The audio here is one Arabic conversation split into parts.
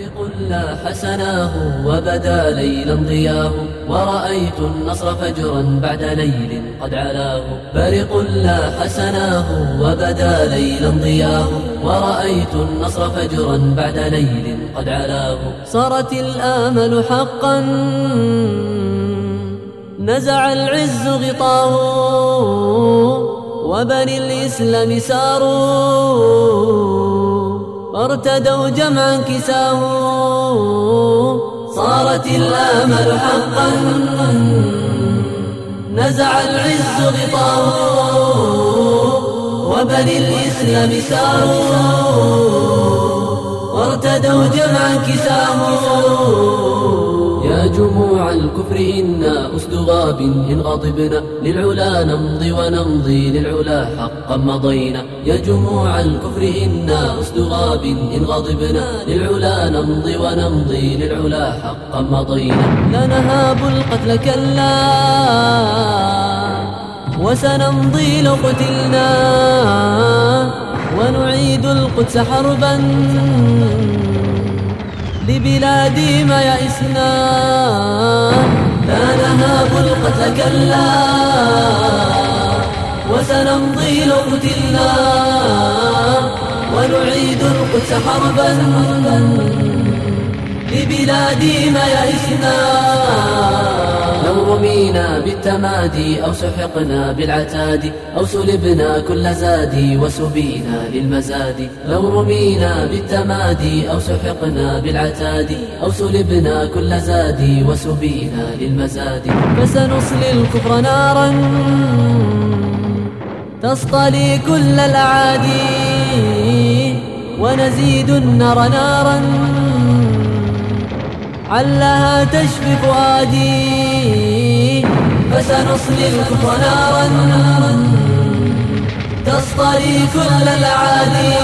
برق لاح سناه وبدا ليلا ضياه، ورأيت النصر فجرا بعد ليل قد علاه. برق لاح سناه وبدا ليلا ضياه، ورأيت النصر فجرا بعد ليل قد علاه. صارت الآمل حقا نزع العز غطاه، وبني الإسلام ساروا وارتدوا جمعا كساه. صارت الآمل حقا نزع العز غطاه، وبني الإسلام ساروا وارتدوا جمعا كساه. يا جموع الكفر إنا أسد غاب إن غضبنا، للعلا نمضي ونمضي للعلا حقا مضينا. يا جموع الكفر إنا أسد غاب إن غضبنا، للعلا نمضي ونمضي للعلا حقا مضينا. لا نهاب القتل كلا وسنمضي لو قتلنا، ونعيد القدس حربا لبلادي ما يئسنا. لا نهاب القتل كلا وسنمضي لو قتلنا، ونعيد القدس حربا لبلادي ما يئسنا. لو رمينا بالتمادي أو سحقنا بالعتاد، أو سلبنا كل زادي وسبينا للمزاد. لو رمينا بالتمادي أو سحقنا بالعتاد، أو سلبنا كل زادي وسبينا للمزاد. فسنصلي الكفر نارا تصطلي كل الأعادي، ونزيد النار نارا علها تشفي فؤادي. فسنصلي الكفر نارا تصطلي كل الأعادي،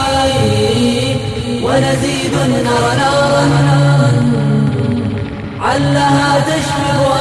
ونزيد النار نارا علها تشفي فؤادي.